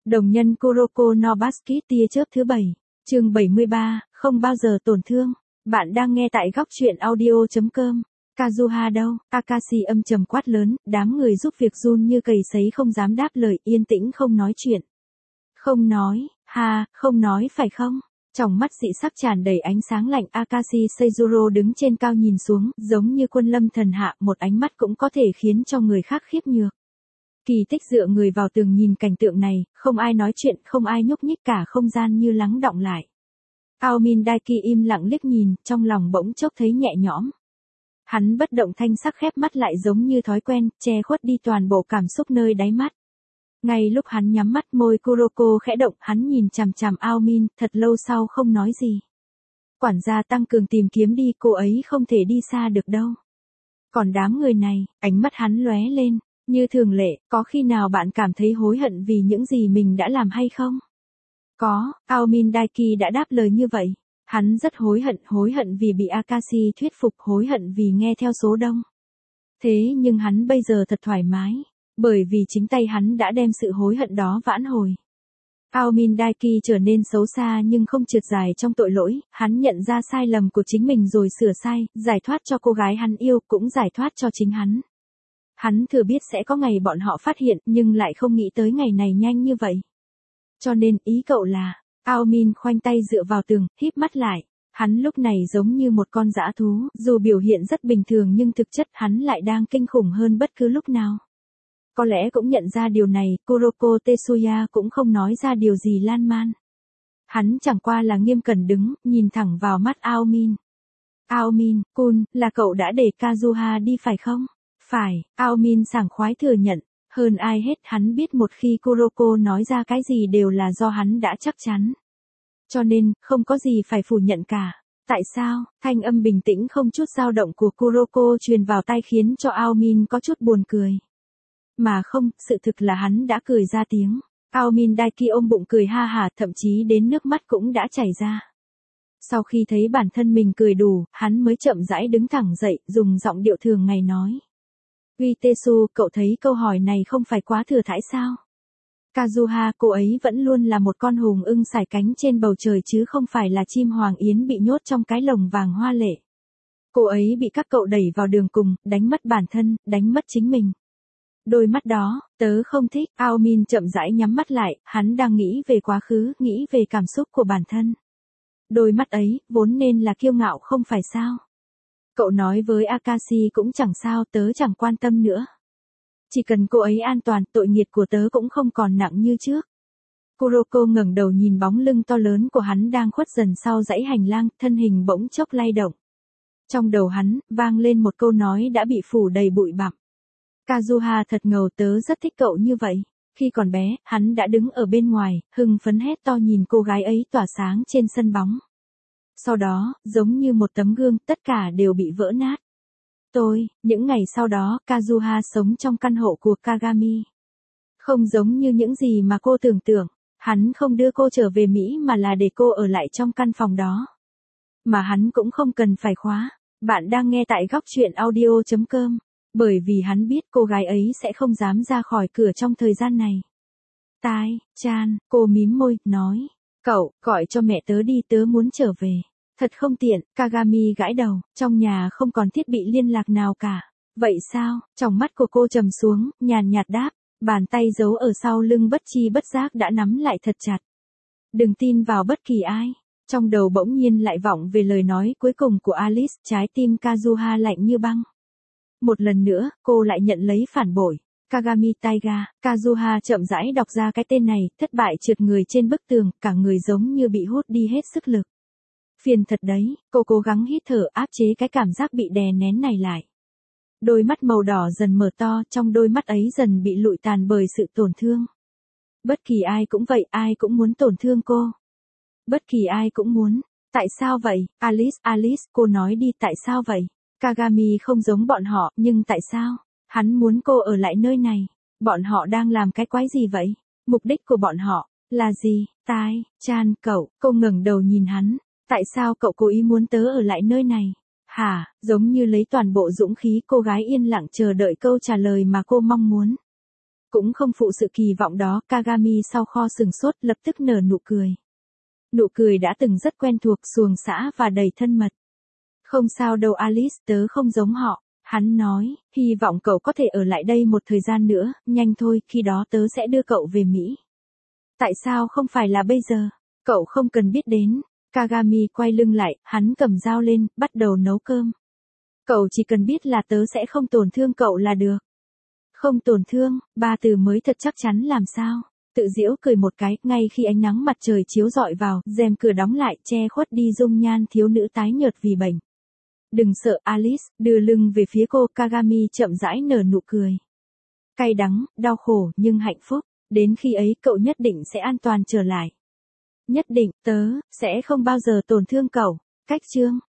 Đồng nhân Kuroko no Basket tia chớp thứ 7, chương 73, không bao giờ tổn thương. Bạn đang nghe tại góc truyện audio.com. Kazuha đâu? Akashi âm trầm quát lớn, đám người giúp việc run như cầy sấy không dám đáp lời, yên tĩnh không nói chuyện. Không nói, không nói phải không? Trong mắt dị sắc tràn đầy ánh sáng lạnh, Akashi Seizuro đứng trên cao nhìn xuống, giống như quân lâm thần hạ, một ánh mắt cũng có thể khiến cho người khác khiếp nhược. Kỳ Tích dựa người vào tường nhìn cảnh tượng này, không ai nói chuyện, không ai nhúc nhích, cả không gian như lắng đọng lại. Aomin Daiki im lặng liếc nhìn, trong lòng bỗng chốc thấy nhẹ nhõm. Hắn bất động thanh sắc khép mắt lại giống như thói quen, che khuất đi toàn bộ cảm xúc nơi đáy mắt. Ngay lúc hắn nhắm mắt, môi Kuroko khẽ động, hắn nhìn chằm chằm Aomin, thật lâu sau không nói gì. Quản gia tăng cường tìm kiếm đi, cô ấy không thể đi xa được đâu. Còn đám người này, ánh mắt hắn lóe lên. Như thường lệ, có khi nào bạn cảm thấy hối hận vì những gì mình đã làm hay không? Có, Aomin Daiki đã đáp lời như vậy. Hắn rất hối hận vì bị Akashi thuyết phục, hối hận vì nghe theo số đông. Thế nhưng hắn bây giờ thật thoải mái, bởi vì chính tay hắn đã đem sự hối hận đó vãn hồi. Aomin Daiki trở nên xấu xa nhưng không trượt dài trong tội lỗi, hắn nhận ra sai lầm của chính mình rồi sửa sai, giải thoát cho cô gái hắn yêu, cũng giải thoát cho chính hắn. Hắn thừa biết sẽ có ngày bọn họ phát hiện, nhưng lại không nghĩ tới ngày này nhanh như vậy. Cho nên, ý cậu là, Aomin khoanh tay dựa vào tường, híp mắt lại. Hắn lúc này giống như một con dã thú, dù biểu hiện rất bình thường nhưng thực chất hắn lại đang kinh khủng hơn bất cứ lúc nào. Có lẽ cũng nhận ra điều này, Kuroko Tetsuya cũng không nói ra điều gì lan man. Hắn chẳng qua là nghiêm cẩn đứng, nhìn thẳng vào mắt Aomin. Aomin-kun, là cậu đã để Kazuha đi phải không? Phải, Aomin sảng khoái thừa nhận, hơn ai hết hắn biết một khi Kuroko nói ra cái gì đều là do hắn đã chắc chắn. Cho nên, không có gì phải phủ nhận cả. Tại sao? Thanh âm bình tĩnh không chút dao động của Kuroko truyền vào tai khiến cho Aomin có chút buồn cười. Mà không, sự thực là hắn đã cười ra tiếng. Aomin Daiki ôm bụng cười ha hả, thậm chí đến nước mắt cũng đã chảy ra. Sau khi thấy bản thân mình cười đủ, hắn mới chậm rãi đứng thẳng dậy, dùng giọng điệu thường ngày nói. Uitesu, cậu thấy câu hỏi này không phải quá thừa thãi sao? Kazuha, cô ấy vẫn luôn là một con hùng ưng sải cánh trên bầu trời chứ không phải là chim hoàng yến bị nhốt trong cái lồng vàng hoa lệ. Cô ấy bị các cậu đẩy vào đường cùng, đánh mất bản thân, đánh mất chính mình. Đôi mắt đó, tớ không thích. Aomin chậm rãi nhắm mắt lại, hắn đang nghĩ về quá khứ, nghĩ về cảm xúc của bản thân. Đôi mắt ấy, vốn nên là kiêu ngạo không phải sao? Cậu nói với Akashi cũng chẳng sao, tớ chẳng quan tâm nữa. Chỉ cần cô ấy an toàn, tội nghiệp của tớ cũng không còn nặng như trước. Kuroko ngẩng đầu nhìn bóng lưng to lớn của hắn đang khuất dần sau dãy hành lang, thân hình bỗng chốc lay động. Trong đầu hắn, vang lên một câu nói đã bị phủ đầy bụi bặm. Kazuha thật ngầu, tớ rất thích cậu như vậy. Khi còn bé, hắn đã đứng ở bên ngoài, hưng phấn hét to nhìn cô gái ấy tỏa sáng trên sân bóng. Sau đó, giống như một tấm gương, tất cả đều bị vỡ nát. Những ngày sau đó, Kazuha sống trong căn hộ của Kagami. Không giống như những gì mà cô tưởng tượng, hắn không đưa cô trở về Mỹ mà là để cô ở lại trong căn phòng đó. Mà hắn cũng không cần phải khóa. Bạn đang nghe tại góc truyện audio.com. Bởi vì hắn biết cô gái ấy sẽ không dám ra khỏi cửa trong thời gian này. Tai-chan, cô mím môi, nói. Cậu, gọi cho mẹ tớ đi, tớ muốn trở về. Thật không tiện, Kagami gãi đầu, trong nhà không còn thiết bị liên lạc nào cả. Vậy sao? Trong mắt của cô trầm xuống, nhàn nhạt đáp, bàn tay giấu ở sau lưng bất chi bất giác đã nắm lại thật chặt. Đừng tin vào bất kỳ ai. Trong đầu bỗng nhiên lại vọng về lời nói cuối cùng của Alice, trái tim Kazuha lạnh như băng. Một lần nữa, cô lại nhận lấy phản bội. Kagami Taiga, Kazuha chậm rãi đọc ra cái tên này, thất bại trượt người trên bức tường, cả người giống như bị hút đi hết sức lực. Phiền thật đấy, cô cố gắng hít thở áp chế cái cảm giác bị đè nén này lại. Đôi mắt màu đỏ dần mở to, trong đôi mắt ấy dần bị lụi tàn bởi sự tổn thương. Bất kỳ ai cũng vậy, ai cũng muốn tổn thương cô. Bất kỳ ai cũng muốn. Tại sao vậy? Alice, cô nói đi, tại sao vậy? Kagami không giống bọn họ, nhưng tại sao? Hắn muốn cô ở lại nơi này. Bọn họ đang làm cái quái gì vậy? Mục đích của bọn họ là gì? Tai-chan, cô ngẩng đầu nhìn hắn. Tại sao cậu cố ý muốn tớ ở lại nơi này? Hả? Giống như lấy toàn bộ dũng khí, cô gái yên lặng chờ đợi câu trả lời mà cô mong muốn. Cũng không phụ sự kỳ vọng đó, Kagami sau kho sừng sốt lập tức nở nụ cười. Nụ cười đã từng rất quen thuộc, xuồng xã và đầy thân mật. Không sao đâu Alice, tớ không giống họ. Hắn nói, hy vọng cậu có thể ở lại đây một thời gian nữa, nhanh thôi, khi đó tớ sẽ đưa cậu về Mỹ. Tại sao không phải là bây giờ? Cậu không cần biết đến. Kagami quay lưng lại, hắn cầm dao lên, bắt đầu nấu cơm. Cậu chỉ cần biết là tớ sẽ không tổn thương cậu là được. Không tổn thương, ba từ mới thật chắc chắn làm sao. Tự giễu cười một cái, ngay khi ánh nắng mặt trời chiếu rọi vào, rèm cửa đóng lại, che khuất đi dung nhan thiếu nữ tái nhợt vì bệnh. Đừng sợ Alice, đưa lưng về phía cô, Kagami chậm rãi nở nụ cười. Cay đắng, đau khổ, nhưng hạnh phúc. Đến khi ấy cậu nhất định sẽ an toàn trở lại. Nhất định, tớ, sẽ không bao giờ tổn thương cậu. Cách chương